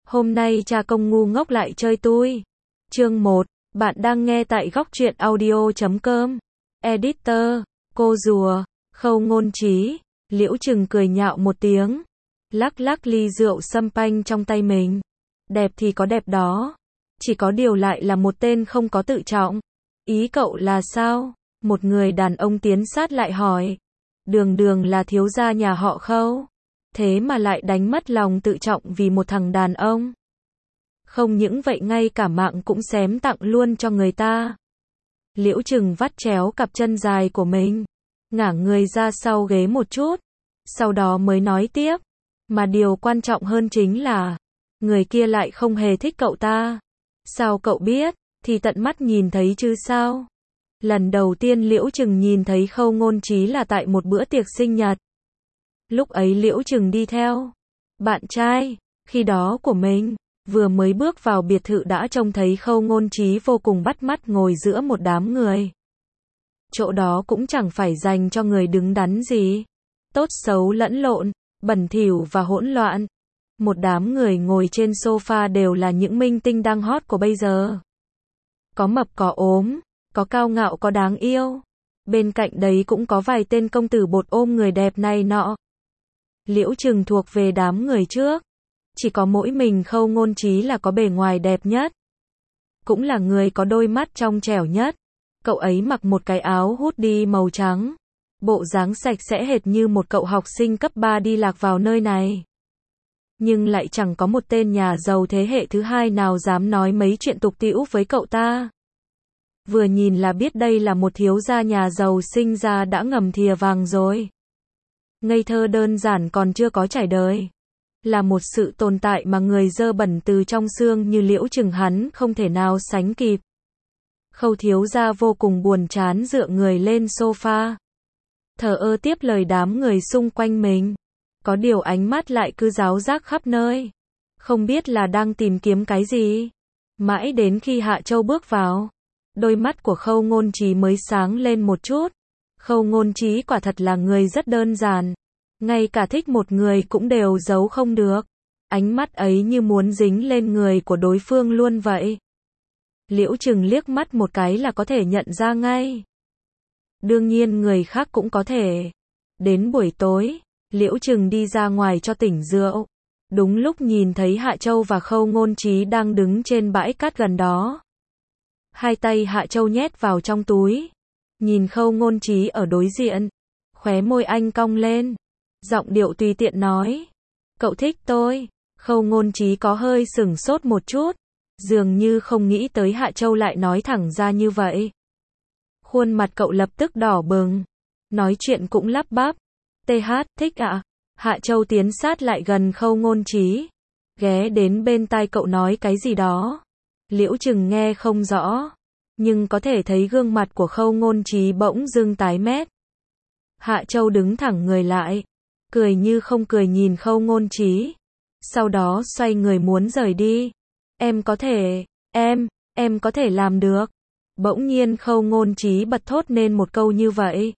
Hôm nay cha công ngu ngốc lại chơi tui. Chương 1, bạn đang nghe tại góc truyện audio.com. Editor, cô rùa, Khâu Ngôn Trí. Liễu Trừng cười nhạo một tiếng, lắc lắc ly rượu sâm panh trong tay mình. Đẹp thì có đẹp đó, chỉ có điều lại là một tên không có tự trọng. Ý cậu là sao? Một người đàn ông tiến sát lại hỏi. Đường đường là thiếu gia nhà họ Khâu, thế mà lại đánh mất lòng tự trọng vì một thằng đàn ông. Không những vậy ngay cả mạng cũng xém tặng luôn cho người ta. Liễu Trừng vắt chéo cặp chân dài của mình, ngả người ra sau ghế một chút, sau đó mới nói tiếp. Mà điều quan trọng hơn chính là, người kia lại không hề thích cậu ta. Sao cậu biết? Thì tận mắt nhìn thấy chứ sao? Lần đầu tiên Liễu Trừng nhìn thấy Khâu Ngôn Trí là tại một bữa tiệc sinh nhật. Lúc ấy Liễu Trừng đi theo bạn trai, khi đó của mình, vừa mới bước vào biệt thự đã trông thấy Khâu Ngôn Trí vô cùng bắt mắt ngồi giữa một đám người. Chỗ đó cũng chẳng phải dành cho người đứng đắn gì. Tốt xấu lẫn lộn, bẩn thỉu và hỗn loạn. Một đám người ngồi trên sofa đều là những minh tinh đang hot của bây giờ. Có mập có ốm, có cao ngạo có đáng yêu. Bên cạnh đấy cũng có vài tên công tử bột ôm người đẹp này nọ. Liễu Trừng thuộc về đám người trước. Chỉ có mỗi mình Khâu Ngôn Trí là có bề ngoài đẹp nhất. Cũng là người có đôi mắt trong trẻo nhất. Cậu ấy mặc một cái áo hoodie màu trắng. Bộ dáng sạch sẽ hệt như một cậu học sinh cấp 3 đi lạc vào nơi này. Nhưng lại chẳng có một tên nhà giàu thế hệ thứ hai nào dám nói mấy chuyện tục tĩu với cậu ta. Vừa nhìn là biết đây là một thiếu gia nhà giàu sinh ra đã ngầm thìa vàng rồi. Ngây thơ đơn giản còn chưa có trải đời. Là một sự tồn tại mà người dơ bẩn từ trong xương như Liễu Trừng hắn không thể nào sánh kịp. Khâu thiếu gia vô cùng buồn chán dựa người lên sofa. Thờ ơ tiếp lời đám người xung quanh mình. Có điều ánh mắt lại cứ ráo rác khắp nơi. Không biết là đang tìm kiếm cái gì. Mãi đến khi Hạ Châu bước vào, đôi mắt của Khâu Ngôn Trí mới sáng lên một chút. Khâu Ngôn Trí quả thật là người rất đơn giản. Ngay cả thích một người cũng đều giấu không được. Ánh mắt ấy như muốn dính lên người của đối phương luôn vậy. Liễu Trừng liếc mắt một cái là có thể nhận ra ngay. Đương nhiên người khác cũng có thể. Đến buổi tối, Liễu Trừng đi ra ngoài cho tỉnh rượu. Đúng lúc nhìn thấy Hạ Châu và Khâu Ngôn Trí đang đứng trên bãi cát gần đó. Hai tay Hạ Châu nhét vào trong túi. Nhìn Khâu Ngôn Trí ở đối diện. Khóe môi anh cong lên. Giọng điệu tùy tiện nói. Cậu thích tôi. Khâu Ngôn Trí có hơi sửng sốt một chút. Dường như không nghĩ tới Hạ Châu lại nói thẳng ra như vậy. Khuôn mặt cậu lập tức đỏ bừng. Nói chuyện cũng lắp bắp. TH, thích ạ. Hạ Châu tiến sát lại gần Khâu Ngôn Trí. Ghé đến bên tai cậu nói cái gì đó. Liễu Trừng nghe không rõ. Nhưng có thể thấy gương mặt của Khâu Ngôn Trí bỗng dưng tái mét. Hạ Châu đứng thẳng người lại. Cười như không cười nhìn Khâu Ngôn Trí. Sau đó xoay người muốn rời đi. Em có thể, em có thể làm được. Bỗng nhiên Khâu Ngôn Trí bật thốt nên một câu như vậy.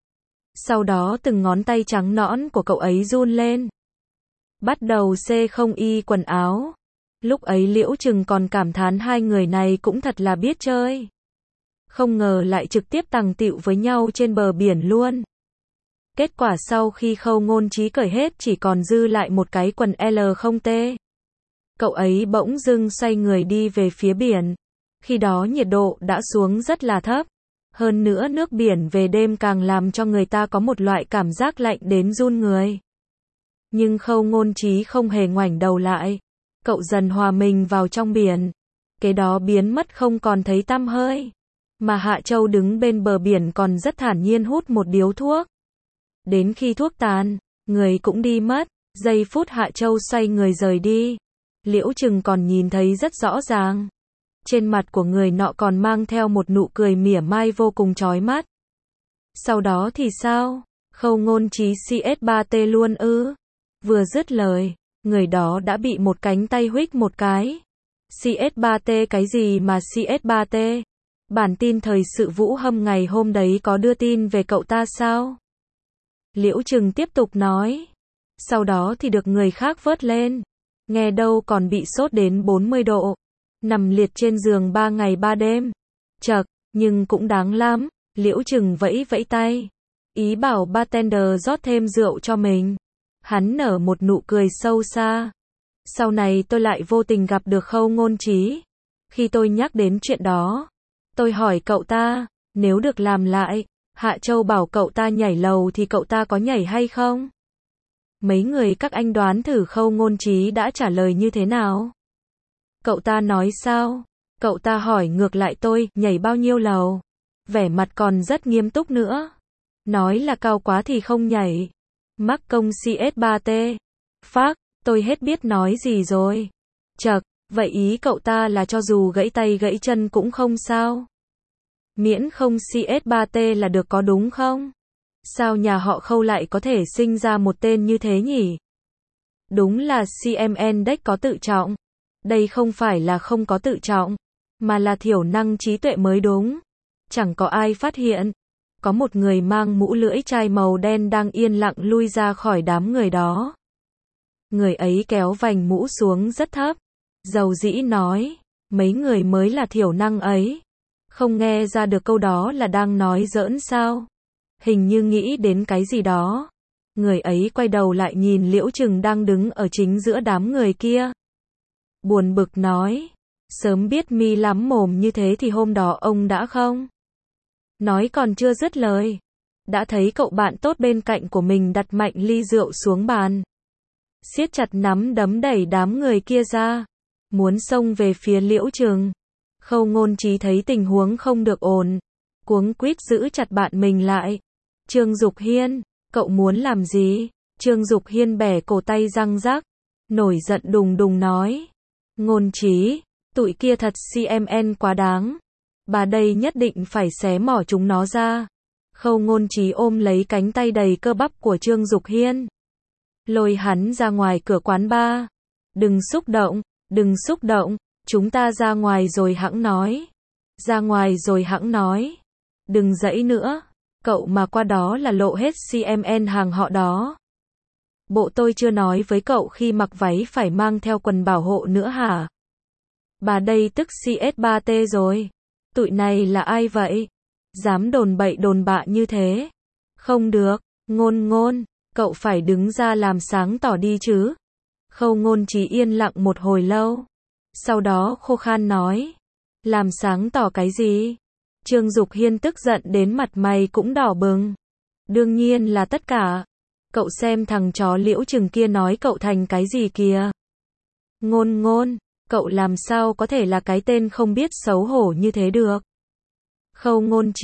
Sau đó từng ngón tay trắng nõn của cậu ấy run lên. Bắt đầu xê không y quần áo. Lúc ấy Liễu Trừng còn cảm thán hai người này cũng thật là biết chơi. Không ngờ lại trực tiếp tằng tịu với nhau trên bờ biển luôn. Kết quả sau khi Khâu Ngôn Trí cởi hết chỉ còn dư lại một cái quần L0T. Cậu ấy bỗng dưng xoay người đi về phía biển. Khi đó nhiệt độ đã xuống rất là thấp. Hơn nữa nước biển về đêm càng làm cho người ta có một loại cảm giác lạnh đến run người. Nhưng Khâu Ngôn Trí không hề ngoảnh đầu lại. Cậu dần hòa mình vào trong biển. Kế đó biến mất không còn thấy tăm hơi. Mà Hạ Châu đứng bên bờ biển còn rất thản nhiên hút một điếu thuốc. Đến khi thuốc tàn, người cũng đi mất. Giây phút Hạ Châu xoay người rời đi, Liễu Trừng còn nhìn thấy rất rõ ràng. Trên mặt của người nọ còn mang theo một nụ cười mỉa mai vô cùng chói mắt. Sau đó thì sao? Khâu Ngôn Trí CS3T luôn ư? Vừa dứt lời, người đó đã bị một cánh tay huých một cái. CS3T cái gì mà CS3T? Bản tin thời sự Vũ Hâm ngày hôm đấy có đưa tin về cậu ta sao? Liễu Trừng tiếp tục nói. Sau đó thì được người khác vớt lên. nghe đâu còn bị sốt đến 40 độ. Nằm liệt trên giường 3 ngày 3 đêm. Chậc, nhưng cũng đáng lắm. Liễu Trừng vẫy vẫy tay. Ý bảo bartender rót thêm rượu cho mình. Hắn nở một nụ cười sâu xa. Sau này tôi lại vô tình gặp được Khâu Ngôn Trí. Khi tôi nhắc đến chuyện đó, tôi hỏi cậu ta, nếu được làm lại, Hạ Châu bảo cậu ta nhảy lầu thì cậu ta có nhảy hay không? Mấy người các anh đoán thử Khâu Ngôn Trí đã trả lời như thế nào? Cậu ta nói sao? Cậu ta hỏi ngược lại tôi, nhảy bao nhiêu lầu? Vẻ mặt còn rất nghiêm túc nữa. Nói là cao quá thì không nhảy. Mắc công CS3T. Phác, tôi hết biết nói gì rồi. Chậc, vậy ý cậu ta là cho dù gãy tay gãy chân cũng không sao. Miễn không CS3T là được có đúng không? Sao nhà họ Khâu lại có thể sinh ra một tên như thế nhỉ? Đúng là CMN Deck có tự trọng. Đây không phải là không có tự trọng, mà là thiểu năng trí tuệ mới đúng. Chẳng có ai phát hiện. Có một người mang mũ lưỡi chai màu đen đang yên lặng lui ra khỏi đám người đó. Người ấy kéo vành mũ xuống rất thấp. Dầu dĩ nói, mấy người mới là thiểu năng ấy. Không nghe ra được câu đó là đang nói giỡn sao? Hình như nghĩ đến cái gì đó. Người ấy quay đầu lại nhìn Liễu Trừng đang đứng ở chính giữa đám người kia. Buồn bực nói, sớm biết mi lắm mồm như thế thì hôm đó ông đã không. Nói còn chưa dứt lời, đã thấy cậu bạn tốt bên cạnh của mình đặt mạnh ly rượu xuống bàn. Siết chặt nắm đấm đẩy đám người kia ra, muốn xông về phía Liễu Trừng. Khâu Ngôn Trí thấy tình huống không được ổn, cuống quýt giữ chặt bạn mình lại. Trương Dục Hiên, cậu muốn làm gì? Trương Dục Hiên bẻ cổ tay răng rắc, nổi giận đùng đùng nói. Ngôn Trí, tụi kia thật CMN quá đáng. Bà đây nhất định phải xé mỏ chúng nó ra. Khâu Ngôn Trí ôm lấy cánh tay đầy cơ bắp của Trương Dục Hiên, lôi hắn ra ngoài cửa quán bar. Đừng xúc động, chúng ta ra ngoài rồi hẵng nói. Ra ngoài rồi hẵng nói. Đừng giãy nữa, cậu mà qua đó là lộ hết CMN hàng họ đó. Bộ tôi chưa nói với cậu khi mặc váy phải mang theo quần bảo hộ nữa hả? Bà đây tức CS3T rồi. Tụi này là ai vậy? Dám đồn bậy đồn bạ như thế. Không được, Ngôn, cậu phải đứng ra làm sáng tỏ đi chứ. Khâu Ngôn Trí yên lặng một hồi lâu. Sau đó khô khan nói. Làm sáng tỏ cái gì? Trương Dục Hiên tức giận đến mặt mày cũng đỏ bừng. Đương nhiên là tất cả. Cậu xem thằng chó Liễu Trừng kia nói cậu thành cái gì kìa. Ngôn, cậu làm sao có thể là cái tên không biết xấu hổ như thế được. Khâu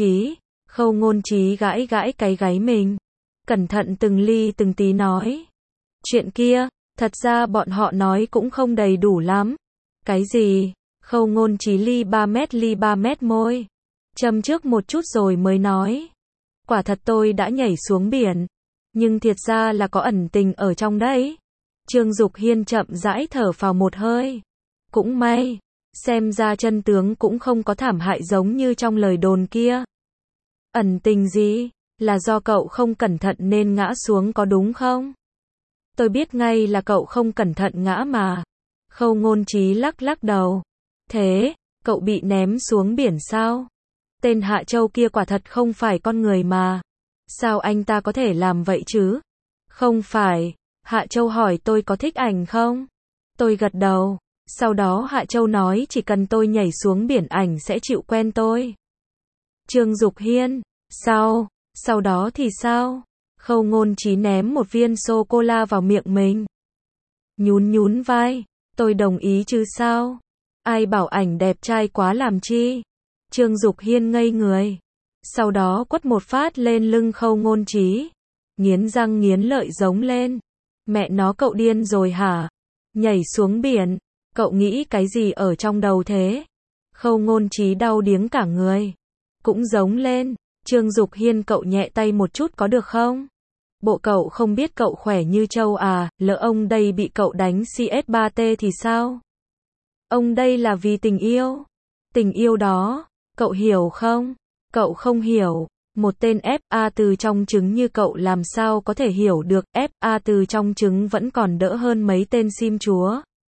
Ngôn Trí gãi gãi cái gáy mình. Cẩn thận từng ly từng tí nói. Chuyện kia, thật ra bọn họ nói cũng không đầy đủ lắm. Cái gì? Khâu Ngôn Trí ly 3 mét môi. Châm trước một chút rồi mới nói. Quả thật tôi đã nhảy xuống biển. Nhưng thiệt ra là có ẩn tình ở trong đấy. Trương Dục Hiên chậm rãi thở phào một hơi. Cũng may. Xem ra chân tướng cũng không có thảm hại giống như trong lời đồn kia. Ẩn tình gì? Là do cậu không cẩn thận nên ngã xuống có đúng không? Tôi biết ngay là cậu không cẩn thận ngã mà. Khâu Ngôn Trí lắc đầu. Thế, cậu bị ném xuống biển sao? Tên Hạ Châu kia quả thật không phải con người mà. Sao anh ta có thể làm vậy chứ? Không phải. Hạ Châu hỏi tôi có thích ảnh không? Tôi gật đầu. Sau đó Hạ Châu nói chỉ cần tôi nhảy xuống biển ảnh sẽ chịu quen tôi. Trương Dục Hiên. Sau đó thì sao? Khâu Ngôn Trí ném một viên sô-cô-la vào miệng mình. Nhún vai. Tôi đồng ý chứ sao? Ai bảo ảnh đẹp trai quá làm chi? Trương Dục Hiên ngây người. Sau đó quất một phát lên lưng Khâu Ngôn Trí. Nghiến răng nghiến lợi giống lên. Mẹ nó cậu điên rồi hả? Nhảy xuống biển. Cậu nghĩ cái gì ở trong đầu thế? Khâu Ngôn Trí đau điếng cả người. Cũng giống lên. Trương Dục Hiên cậu nhẹ tay một chút có được không? Bộ cậu không biết cậu khỏe như trâu à, lỡ ông đây bị cậu đánh CS3T thì sao? Ông đây là vì tình yêu. Tình yêu đó, cậu hiểu không? Cậu không hiểu. Một tên FA từ trong trứng như cậu làm sao có thể hiểu được. FA từ trong trứng vẫn còn đỡ hơn mấy tên sim chúa.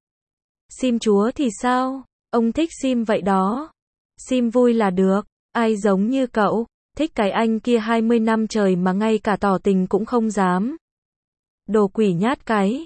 Sim chúa thì sao? Ông thích Sim vậy đó. Sim vui là được. Ai giống như cậu, thích cái anh kia 20 năm trời mà ngay cả tỏ tình cũng không dám. Đồ quỷ nhát cái.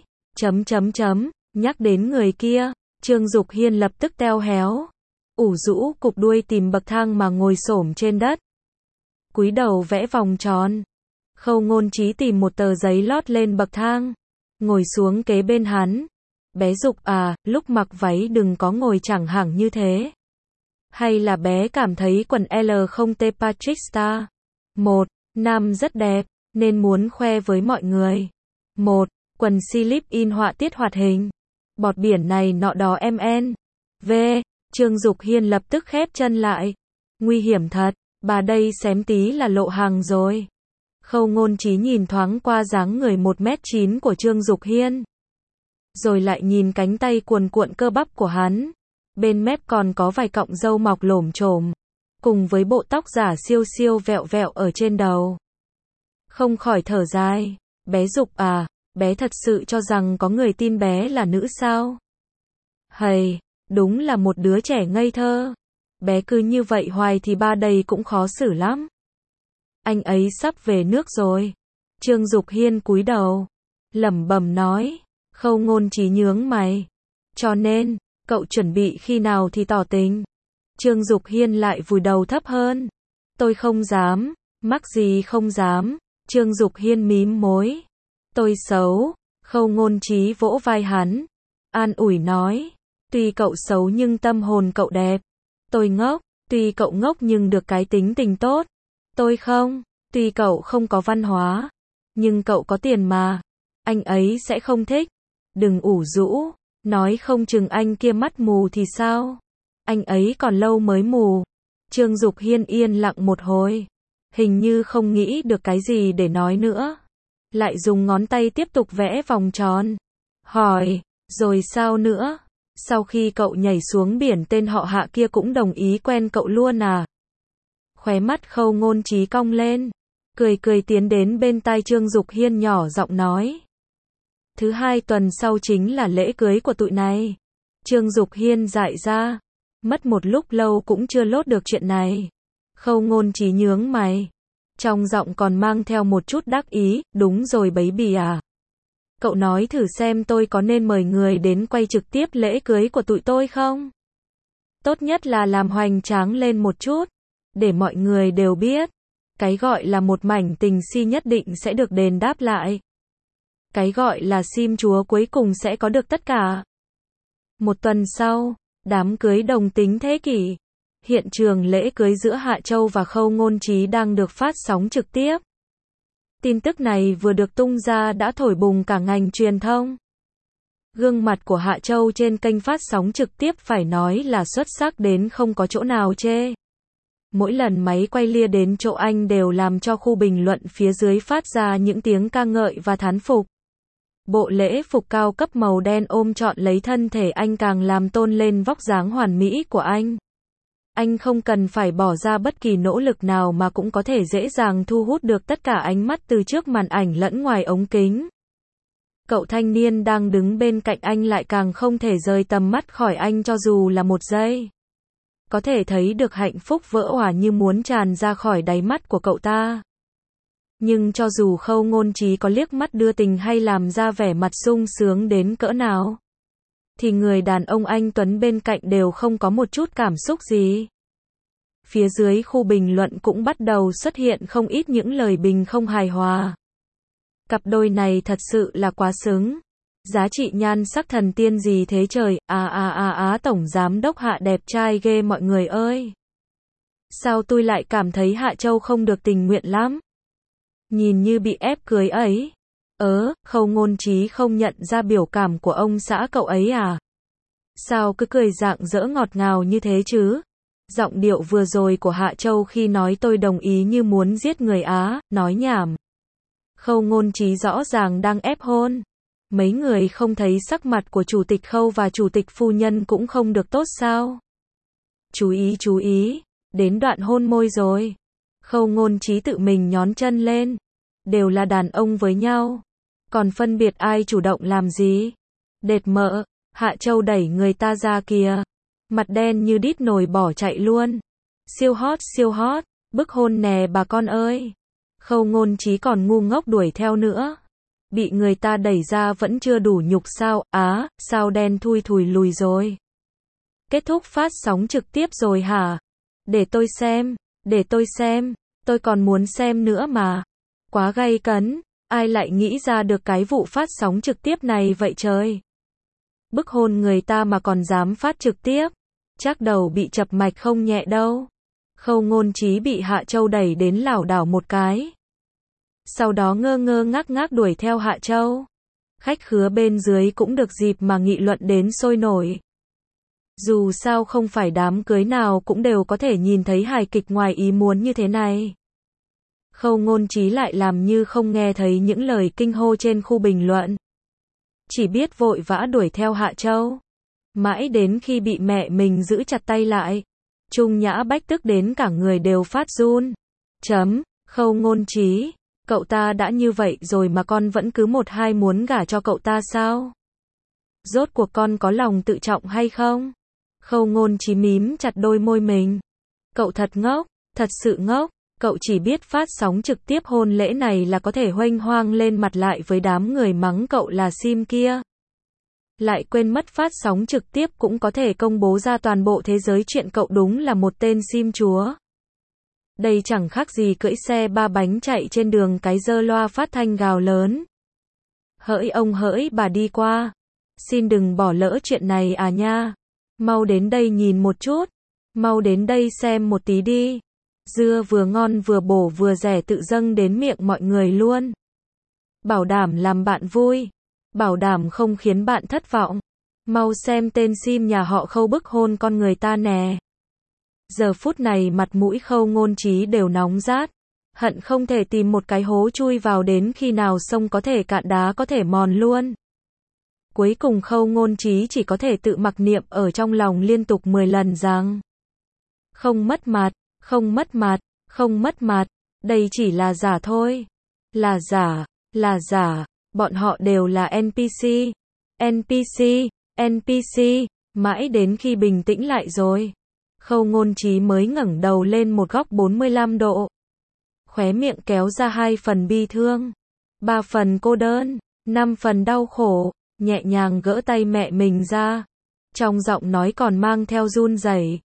Nhắc đến người kia, Trương Dục Hiên lập tức teo héo. Ủ rũ cụp đuôi tìm bậc thang mà ngồi xổm trên đất. Cúi đầu vẽ vòng tròn. Khâu Ngôn Trí tìm một tờ giấy lót lên bậc thang. Ngồi xuống kế bên hắn. Bé Dục à, lúc mặc váy đừng có ngồi chẳng hẳng như thế. Hay là bé cảm thấy quần L không tê Patrick Star? Một, nam rất đẹp, nên muốn khoe với mọi người. Một, quần slip in họa tiết hoạt hình. Bọt biển này nọ đó MN. V, Trương Dục Hiên lập tức khép chân lại. Nguy hiểm thật, bà đây xém tí là lộ hàng rồi. Khâu Ngôn Trí nhìn thoáng qua dáng người 1m9 của Trương Dục Hiên. Rồi lại nhìn cánh tay cuồn cuộn cơ bắp của hắn. Bên mép còn có vài cọng râu mọc lổm chổm. Cùng với bộ tóc giả siêu siêu vẹo vẹo ở trên đầu. Không khỏi thở dài. Bé Dục à, bé thật sự cho rằng có người tin bé là nữ sao? Hầy, đúng là một đứa trẻ ngây thơ. Bé cứ như vậy hoài thì ba đây cũng khó xử lắm. Anh ấy sắp về nước rồi. Trương Dục Hiên cúi đầu, lẩm bẩm nói. Khâu Ngôn Trí nhướng mày. Cho nên, cậu chuẩn bị khi nào thì tỏ tình? Trương Dục Hiên lại vùi đầu thấp hơn. Tôi không dám. Mắc gì không dám? Trương Dục Hiên mím môi. Tôi xấu. Khâu Ngôn Trí vỗ vai hắn. An ủi nói. Tuy cậu xấu nhưng tâm hồn cậu đẹp. Tôi ngốc. Tuy cậu ngốc nhưng được cái tính tình tốt. Tôi không. Tuy cậu không có văn hóa. Nhưng cậu có tiền mà. Anh ấy sẽ không thích. Đừng ủ rũ. Nói không chừng anh kia mắt mù thì sao? Anh ấy còn lâu mới mù. Trương Dục Hiên yên lặng một hồi. Hình như không nghĩ được cái gì để nói nữa. Lại dùng ngón tay tiếp tục vẽ vòng tròn. Hỏi, rồi sao nữa? Sau khi cậu nhảy xuống biển tên họ Hạ kia cũng đồng ý quen cậu luôn à? Khóe mắt Khâu Ngôn Trí cong lên. Cười cười tiến đến bên tai Trương Dục Hiên nhỏ giọng nói. Thứ 2 tuần sau chính là lễ cưới của tụi này. Trương Dục Hiên dại ra. Mất một lúc lâu cũng chưa lốt được chuyện này. Khâu Ngôn Trí nhướng mày. Trong giọng còn mang theo một chút đắc ý. Đúng rồi baby à. Cậu nói thử xem tôi có nên mời người đến quay trực tiếp lễ cưới của tụi tôi không? Tốt nhất là làm hoành tráng lên một chút. Để mọi người đều biết. Cái gọi là một mảnh tình si nhất định sẽ được đền đáp lại. Cái gọi là sim chúa cuối cùng sẽ có được tất cả. Một tuần sau, đám cưới đồng tính thế kỷ. Hiện trường lễ cưới giữa Hạ Châu và Khâu Ngôn Trí đang được phát sóng trực tiếp. Tin tức này vừa được tung ra đã thổi bùng cả ngành truyền thông. Gương mặt của Hạ Châu trên kênh phát sóng trực tiếp phải nói là xuất sắc đến không có chỗ nào chê. Mỗi lần máy quay lia đến chỗ anh đều làm cho khu bình luận phía dưới phát ra những tiếng ca ngợi và thán phục. Bộ lễ phục cao cấp màu đen ôm trọn lấy thân thể anh càng làm tôn lên vóc dáng hoàn mỹ của anh. Anh không cần phải bỏ ra bất kỳ nỗ lực nào mà cũng có thể dễ dàng thu hút được tất cả ánh mắt từ trước màn ảnh lẫn ngoài ống kính. Cậu thanh niên đang đứng bên cạnh anh lại càng không thể rời tầm mắt khỏi anh cho dù là một giây. Có thể thấy được hạnh phúc vỡ òa như muốn tràn ra khỏi đáy mắt của cậu ta. Nhưng cho dù Khâu Ngôn Trí có liếc mắt đưa tình hay làm ra vẻ mặt sung sướng đến cỡ nào, thì người đàn ông anh tuấn bên cạnh đều không có một chút cảm xúc gì. Phía dưới khu bình luận cũng bắt đầu xuất hiện không ít những lời bình không hài hòa. Cặp đôi này thật sự là quá xứng. Giá trị nhan sắc thần tiên gì thế trời, tổng giám đốc Hạ đẹp trai ghê mọi người ơi. Sao tôi lại cảm thấy Hạ Châu không được tình nguyện lắm? Nhìn như bị ép cưới ấy. Khâu Ngôn Trí không nhận ra biểu cảm của ông xã cậu ấy à? Sao cứ cười rạng rỡ ngọt ngào như thế chứ? Giọng điệu vừa rồi của Hạ Châu khi nói tôi đồng ý như muốn giết người á, nói nhảm. Khâu Ngôn Trí rõ ràng đang ép hôn. Mấy người không thấy sắc mặt của chủ tịch Khâu và chủ tịch phu nhân cũng không được tốt sao? Chú ý, đến đoạn hôn môi rồi. Khâu Ngôn Trí tự mình nhón chân lên. Đều là đàn ông với nhau. Còn phân biệt ai chủ động làm gì? Đệt mợ, Hạ Châu đẩy người ta ra kìa. Mặt đen như đít nồi bỏ chạy luôn. Siêu hot, bức hôn nè bà con ơi. Khâu Ngôn Trí còn ngu ngốc đuổi theo nữa. Bị người ta đẩy ra vẫn chưa đủ nhục sao, sao đen thui thùi lùi rồi. Kết thúc phát sóng trực tiếp rồi hả? Để tôi xem, tôi còn muốn xem nữa mà. Quá gay cấn, ai lại nghĩ ra được cái vụ phát sóng trực tiếp này vậy trời? Bức hôn người ta mà còn dám phát trực tiếp, chắc đầu bị chập mạch không nhẹ đâu. Khâu Ngôn Trí bị Hạ Châu đẩy đến lảo đảo một cái. Sau đó ngơ ngác đuổi theo Hạ Châu. Khách khứa bên dưới cũng được dịp mà nghị luận đến sôi nổi. Dù sao không phải đám cưới nào cũng đều có thể nhìn thấy hài kịch ngoài ý muốn như thế này. Khâu Ngôn Trí lại làm như không nghe thấy những lời kinh hô trên khu bình luận. Chỉ biết vội vã đuổi theo Hạ Châu. Mãi đến khi bị mẹ mình giữ chặt tay lại. Trung Nhã Bách tức đến cả người đều phát run. Khâu Ngôn Trí, cậu ta đã như vậy rồi mà con vẫn cứ một hai muốn gả cho cậu ta sao? Rốt cuộc con có lòng tự trọng hay không? Khâu Ngôn Trí mím chặt đôi môi mình. Cậu thật ngốc, thật sự ngốc. Cậu chỉ biết phát sóng trực tiếp hôn lễ này là có thể huênh hoang lên mặt lại với đám người mắng cậu là sim kia. Lại quên mất phát sóng trực tiếp cũng có thể công bố ra toàn bộ thế giới chuyện cậu đúng là một tên sim chúa. Đây chẳng khác gì cưỡi xe ba bánh chạy trên đường cái giơ loa phát thanh gào lớn. Hỡi ông hỡi bà đi qua. Xin đừng bỏ lỡ chuyện này à nha. Mau đến đây nhìn một chút. Mau đến đây xem một tí đi. Dưa vừa ngon vừa bổ vừa rẻ tự dâng đến miệng mọi người luôn. Bảo đảm làm bạn vui. Bảo đảm không khiến bạn thất vọng. Mau xem tên sim nhà họ Khâu bức hôn con người ta nè. Giờ phút này mặt mũi Khâu Ngôn Trí đều nóng rát. Hận không thể tìm một cái hố chui vào đến khi nào sông có thể cạn đá có thể mòn luôn. Cuối cùng Khâu Ngôn Trí chỉ có thể tự mặc niệm ở trong lòng liên tục 10 lần rằng không mất mặt, không mất mặt, không mất mặt, đây chỉ là giả thôi. Là giả, bọn họ đều là NPC, mãi đến khi bình tĩnh lại rồi. Khâu Ngôn Trí mới ngẩng đầu lên một góc 45 độ. Khóe miệng kéo ra 2 phần bi thương, 3 phần cô đơn, 5 phần đau khổ, nhẹ nhàng gỡ tay mẹ mình ra. Trong giọng nói còn mang theo run rẩy.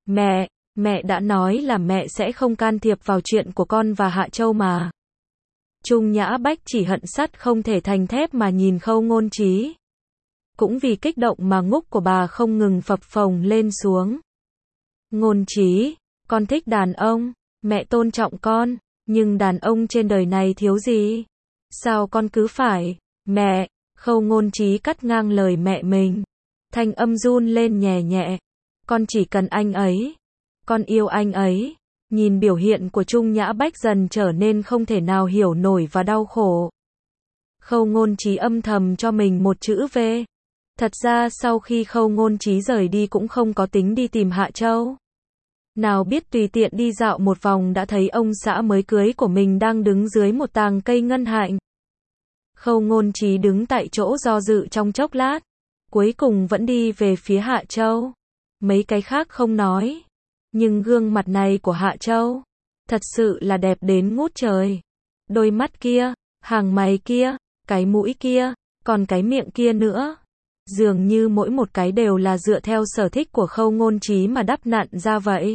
Mẹ đã nói là mẹ sẽ không can thiệp vào chuyện của con và Hạ Châu mà. Trung Nhã Bách chỉ hận sắt không thể thành thép mà nhìn Khâu Ngôn Trí. Cũng vì kích động mà ngúc của bà không ngừng phập phồng lên xuống. Ngôn Trí, con thích đàn ông, mẹ tôn trọng con, nhưng đàn ông trên đời này thiếu gì? Sao con cứ phải, mẹ, Khâu Ngôn Trí cắt ngang lời mẹ mình. Thanh âm run lên nhẹ nhẹ. Con chỉ cần anh ấy. Con yêu anh ấy. Nhìn biểu hiện của Trung Nhã Bách dần trở nên không thể nào hiểu nổi và đau khổ. Khâu Ngôn Trí âm thầm cho mình một chữ V. Thật ra sau khi Khâu Ngôn Trí rời đi cũng không có tính đi tìm Hạ Châu. Nào biết tùy tiện đi dạo một vòng đã thấy ông xã mới cưới của mình đang đứng dưới một tàng cây ngân hạnh. Khâu Ngôn Trí đứng tại chỗ do dự trong chốc lát. Cuối cùng vẫn đi về phía Hạ Châu. Mấy cái khác không nói. Nhưng gương mặt này của Hạ Châu thật sự là đẹp đến ngút trời. Đôi mắt kia, hàng mày kia, cái mũi kia, còn cái miệng kia nữa. Dường như mỗi một cái đều là dựa theo sở thích của Khâu Ngôn Trí mà đắp nặn ra vậy.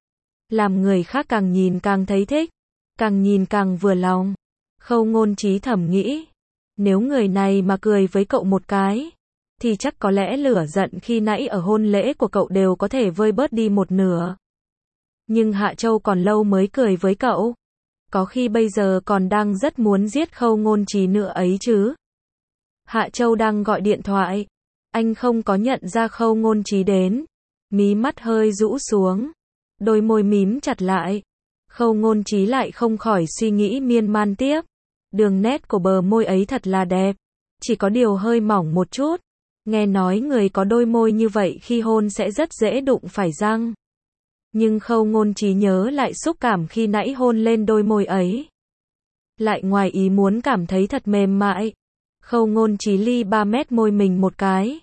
Làm người khác càng nhìn càng thấy thích, càng nhìn càng vừa lòng. Khâu Ngôn Trí thầm nghĩ, nếu người này mà cười với cậu một cái, thì chắc có lẽ lửa giận khi nãy ở hôn lễ của cậu đều có thể vơi bớt đi một nửa. Nhưng Hạ Châu còn lâu mới cười với cậu. Có khi bây giờ còn đang rất muốn giết Khâu Ngôn Trí nữa ấy chứ. Hạ Châu đang gọi điện thoại. Anh không có nhận ra Khâu Ngôn Trí đến. Mí mắt hơi rũ xuống. Đôi môi mím chặt lại. Khâu Ngôn Trí lại không khỏi suy nghĩ miên man tiếp. Đường nét của bờ môi ấy thật là đẹp. Chỉ có điều hơi mỏng một chút. Nghe nói người có đôi môi như vậy khi hôn sẽ rất dễ đụng phải răng. Nhưng Khâu Ngôn Trí nhớ lại xúc cảm khi nãy hôn lên đôi môi ấy. Lại ngoài ý muốn cảm thấy thật mềm mại. Khâu Ngôn Trí ly 3 mét môi mình một cái.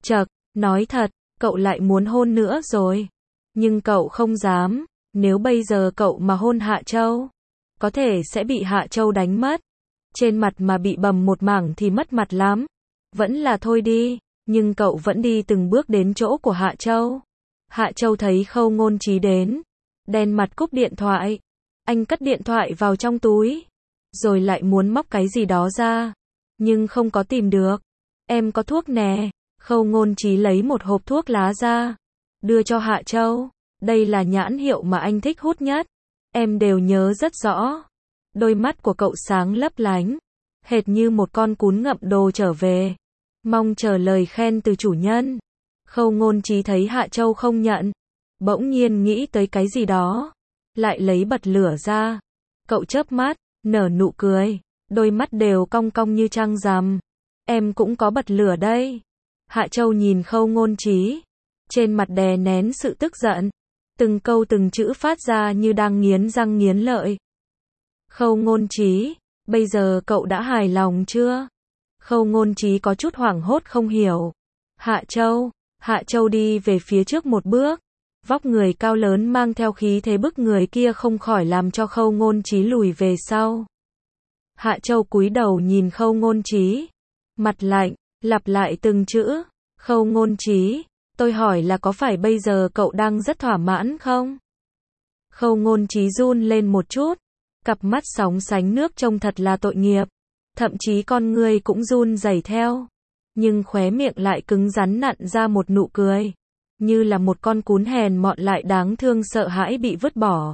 Chậc, nói thật, cậu lại muốn hôn nữa rồi. Nhưng cậu không dám, nếu bây giờ cậu mà hôn Hạ Châu, có thể sẽ bị Hạ Châu đánh mất. Trên mặt mà bị bầm một mảng thì mất mặt lắm. Vẫn là thôi đi, nhưng cậu vẫn đi từng bước đến chỗ của Hạ Châu. Hạ Châu thấy Khâu Ngôn Trí đến, đen mặt cúp điện thoại. Anh cất điện thoại vào trong túi, rồi lại muốn móc cái gì đó ra, nhưng không có tìm được. Em có thuốc nè. Khâu Ngôn Trí lấy một hộp thuốc lá ra, đưa cho Hạ Châu. Đây là nhãn hiệu mà anh thích hút nhất. Em đều nhớ rất rõ. Đôi mắt của cậu sáng lấp lánh, hệt như một con cún ngậm đồ trở về, mong chờ lời khen từ chủ nhân. Khâu Ngôn Trí thấy Hạ Châu không nhận, bỗng nhiên nghĩ tới cái gì đó, lại lấy bật lửa ra. Cậu chớp mắt, nở nụ cười, đôi mắt đều cong cong như trăng rằm. Em cũng có bật lửa đây. Hạ Châu nhìn Khâu Ngôn Trí, trên mặt đè nén sự tức giận, từng câu từng chữ phát ra như đang nghiến răng nghiến lợi. Khâu Ngôn Trí, bây giờ cậu đã hài lòng chưa? Khâu Ngôn Trí có chút hoảng hốt không hiểu. Hạ Châu đi về phía trước một bước, vóc người cao lớn mang theo khí thế bức người kia không khỏi làm cho Khâu Ngôn Trí lùi về sau. Hạ Châu cúi đầu nhìn Khâu Ngôn Trí, mặt lạnh, lặp lại từng chữ. Khâu Ngôn Trí, tôi hỏi là có phải bây giờ cậu đang rất thỏa mãn không? Khâu Ngôn Trí run lên một chút, cặp mắt sóng sánh nước trông thật là tội nghiệp, thậm chí con người cũng run rẩy theo, nhưng khóe miệng lại cứng rắn nặn ra một nụ cười, như là một con cún hèn mọn lại đáng thương sợ hãi bị vứt bỏ.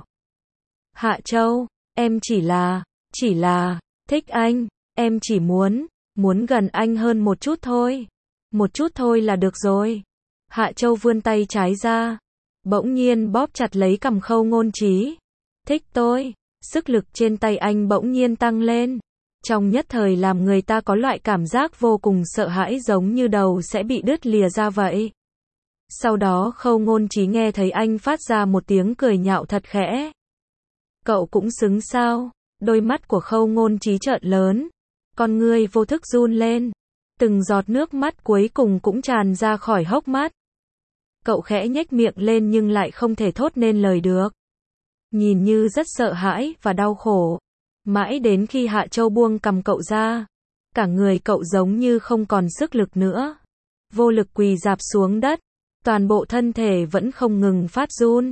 Hạ Châu, em chỉ là, thích anh, em chỉ muốn gần anh hơn một chút thôi. Một chút thôi là được rồi. Hạ Châu vươn tay trái ra, bỗng nhiên bóp chặt lấy cằm Khâu Ngôn Trí. Thích tôi. Sức lực trên tay anh bỗng nhiên tăng lên, trong nhất thời làm người ta có loại cảm giác vô cùng sợ hãi giống như đầu sẽ bị đứt lìa ra vậy. Sau đó Khâu Ngôn Trí nghe thấy anh phát ra một tiếng cười nhạo thật khẽ. Cậu cũng xứng sao? Đôi mắt của Khâu Ngôn Trí trợn lớn, con ngươi vô thức run lên, từng giọt nước mắt cuối cùng cũng tràn ra khỏi hốc mắt. Cậu khẽ nhếch miệng lên nhưng lại không thể thốt nên lời được, nhìn như rất sợ hãi và đau khổ. Mãi đến khi Hạ Châu buông cằm cậu ra, cả người cậu giống như không còn sức lực nữa, vô lực quỳ rạp xuống đất, toàn bộ thân thể vẫn không ngừng phát run.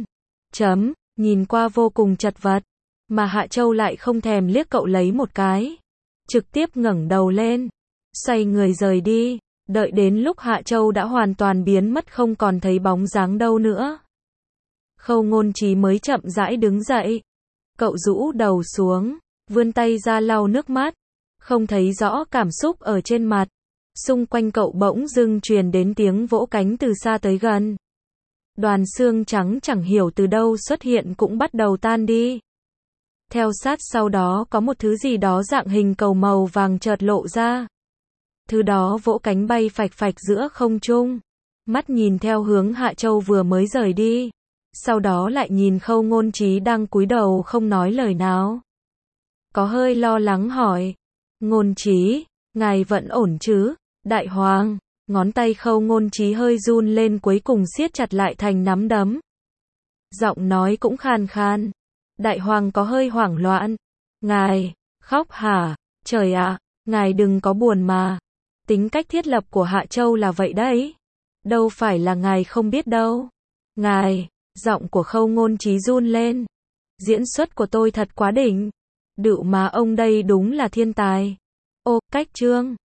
Nhìn qua vô cùng chật vật, mà Hạ Châu lại không thèm liếc cậu lấy một cái, trực tiếp ngẩng đầu lên, xoay người rời đi. Đợi đến lúc Hạ Châu đã hoàn toàn biến mất không còn thấy bóng dáng đâu nữa, Khâu Ngôn Trí mới chậm rãi đứng dậy. Cậu rũ đầu xuống, vươn tay ra lau nước mắt, không thấy rõ cảm xúc ở trên mặt. Xung quanh cậu bỗng dưng truyền đến tiếng vỗ cánh từ xa tới gần. Đoàn xương trắng chẳng hiểu từ đâu xuất hiện cũng bắt đầu tan đi. Theo sát sau đó có một thứ gì đó dạng hình cầu màu vàng chợt lộ ra. Thứ đó vỗ cánh bay phạch phạch giữa không trung, mắt nhìn theo hướng Hạ Châu vừa mới rời đi, sau đó lại nhìn Khâu Ngôn Trí đang cúi đầu không nói lời nào. Có hơi lo lắng hỏi, Ngôn Trí, ngài vẫn ổn chứ? Đại Hoàng, ngón tay Khâu Ngôn Trí hơi run lên cuối cùng siết chặt lại thành nắm đấm. Giọng nói cũng khàn khàn. Đại Hoàng có hơi hoảng loạn. Ngài, khóc hả? Trời ạ, ngài đừng có buồn mà. Tính cách thiết lập của Hạ Châu là vậy đấy. Đâu phải là ngài không biết đâu. Ngài, giọng của Khâu Ngôn Trí run lên. Diễn xuất của tôi thật quá đỉnh. Đựu mà ông đây đúng là thiên tài. Ô, cách chương.